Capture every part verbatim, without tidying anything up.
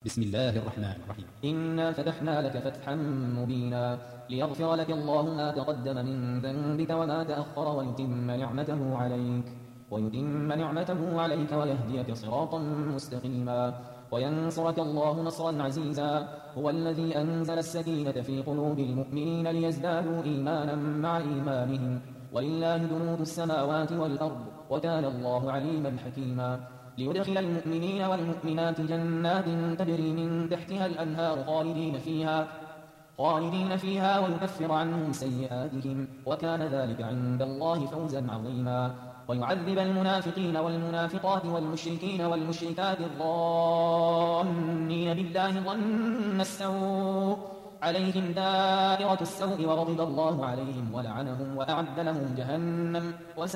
بسم الله الرحمن الرحيم. إنا فتحنا لك فتحا مبينا ليغفر لك الله ما تقدم من ذنبك وما تأخر ويتم نعمته عليك ويتم نعمته عليك ويهديك صراطا مستقيما وينصرك الله نصرا عزيزا. هو الذي أنزل السكينة في قلوب المؤمنين ليزدادوا إيمانا مع إيمانهم ولله جنود السماوات والأرض وكان الله عليما حكيما. ليدخل المؤمنين والمؤمنات جنات تجري من تحتها الأنهار خالدين فيها خالدين فيها ويكفر عنهم سيئاتهم وكان ذلك عند الله فوزا عظيما. ويعذب المنافقين والمنافقات والمشركين والمشركات الظانين بالله ظن السوء عليهم دائرة السوء وغضب الله عليهم ولعنهم وأعد لهم جهنم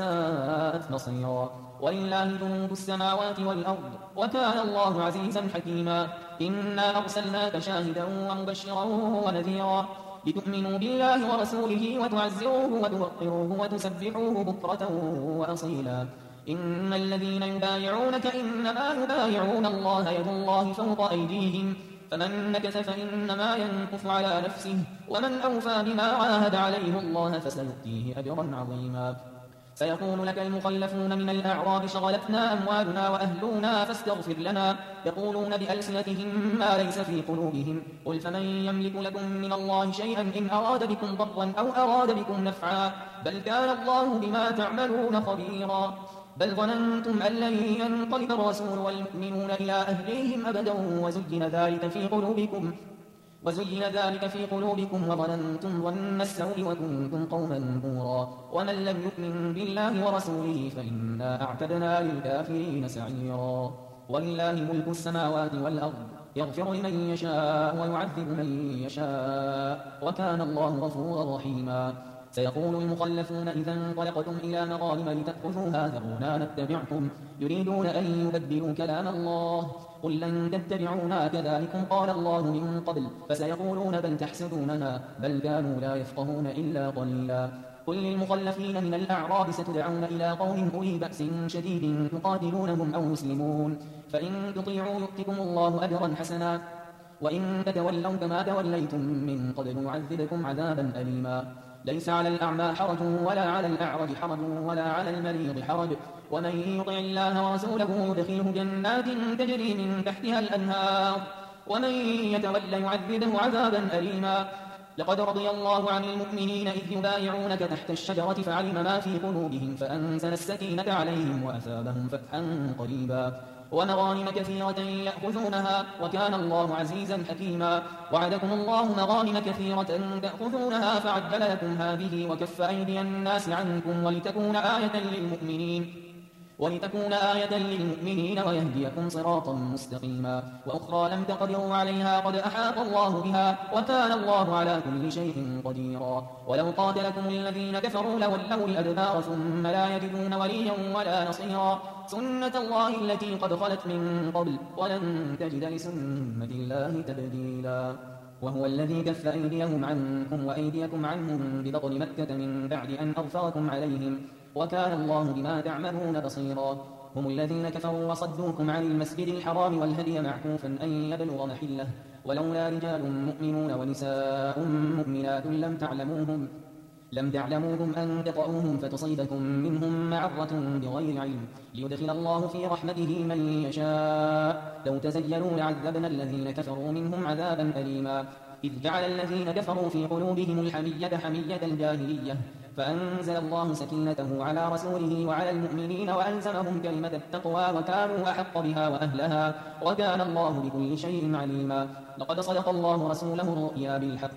وساءت مصيرا. ولله جنود السماوات والأرض وكان الله عزيزا حكيما. إنا أرسلناك شاهدا ومبشرا ونذيرا لتؤمنوا بالله ورسوله وتعزروه وتوقروه وتسبحوه بكرة وأصيلا. إن الذين يبايعونك إنما يبايعون الله يد الله فوق أيديهم فمن نكث فإنما ينكث على نفسه ومن أوفى بما عاهد عليه الله فسيؤتيه أجرا عظيما. سيقول لك المخلفون من الأعراب شغلتنا أموالنا وأهلنا فاستغفر لنا يقولون بألسنتهم ما ليس في قلوبهم قل فمن يملك لكم من الله شيئا إن أراد بكم ضرا أو أراد بكم نفعا بل كان الله بما تعملون خبيرا. بل ظننتم أن لن ينقلب الرسول والمؤمنون إلى أهليهم أبدا وزين ذلك في قلوبكم وزين ذلك في قلوبكم وظننتم ظن السوء وكنتم قوما بورا. ومن لم يؤمن بالله ورسوله فإنا أعتدنا للكافرين سعيرا. ولله ملك السماوات والأرض يغفر لمن يشاء ويعذب من يشاء وكان الله غفورا رحيما. سيقول المخلفون إذا انطلقتم إلى مغانم لتأخذوها ذرونا نتبعكم يريدون أن يبدلوا كلام الله قل لن تتبعونا كذلكم قال الله من قبل فسيقولون بل تحسدوننا بل كانوا لا يفقهون إلا قليلا. قل للمخلفين من الأعراب ستدعون إلى قوم أولي بأس شديد تقاتلونهم أو يسلمون فإن تطيعوا يؤتكم الله أجرا حسنا وإن تتولوا كما توليتم من قبل يعذبكم عذابا أليما. ليس على الأعمى حرج ولا على الأعرج حرج ولا على المريض حرج ومن يطع الله ورسوله يدخله جنات تجري من تحتها الأنهار ومن يتولى يعذبه عذابا أليما. لقد رضي الله عن المؤمنين إذ يبايعونك تحت الشجرة فعلم ما في قلوبهم فأنزل السكينة عليهم وأثابهم فتحا قريبا ومغانم كثيرة يأخذونها وكان الله عزيزا حكيما. وعدكم الله مغانم كثيرة تأخذونها فعجل لكم هذه وكف أيدي الناس عنكم ولتكون آية للمؤمنين ولتكون آية للمؤمنين ويهديكم صراطا مستقيما. وأخرى لم تقدروا عليها قد أحاط الله بها وكان الله على كل شيء قديرا. ولو قاتلكم الذين كفروا لولوا الأدبار ثم لا يجدون وليا ولا نصيرا. سنة الله التي قد خلت من قبل ولن تجد لسنة الله تبديلا. وهو الذي كف أيديهم عنكم وأيديكم عنهم ببطن مكة من بعد أن أغفركم عليهم وكان الله بما تعملون بصيرا. هم الذين كفروا وصدوكم عن المسجد الحرام والهدي معكوفا أن يبلغ محله ولولا رجال مؤمنون ونساء مؤمنات لم تعلموهم لم تعلموهم أن تطؤوهم فتصيبكم منهم معرة بغير علم ليدخل الله في رحمته من يشاء لو تزيلوا لعذبنا الذين كفروا منهم عذابا أليما. إذ جعل الذين كفروا في قلوبهم الحمية حمية الجاهلية فأنزل الله سكينته على رسوله وعلى المؤمنين وألزمهم كلمة التقوى وكانوا أحق بها وأهلها وكان الله بكل شيء عليما. لقد صدق الله رسوله الرؤيا بالحق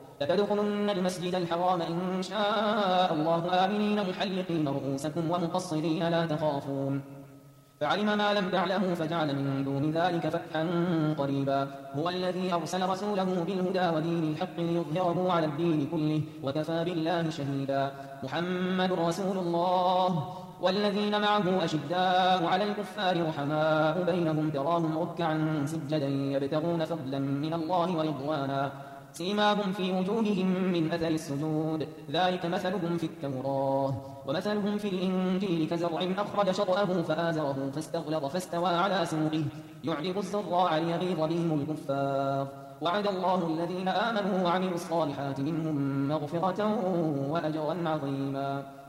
لتدخلن المسجد الحرام إن شاء الله آمنين محلقين رؤوسكم ومقصرين لا تخافون فعلم ما لم تعلموا فجعل من دون ذلك فتحا قريبا. هو الذي أرسل رسوله بالهدى ودين الحق ليظهره على الدين كله وكفى بالله شهيدا. محمد رسول الله والذين معه أشداء على الكفار رحماء بينهم تراهم ركعا سجدا يبتغون فضلا من الله ورضوانا سيماهم في وجوههم من أثر السجود ذلك مثلهم في التوراة ومثلهم في الإنجيل كزرع أخرج شطأه فآزره فاستغلظ فاستوى على سوقه يعجب الزراع ليغيظ بهم الكفار وعد الله الذين آمنوا وعملوا الصالحات منهم مغفرة وأجرا عظيما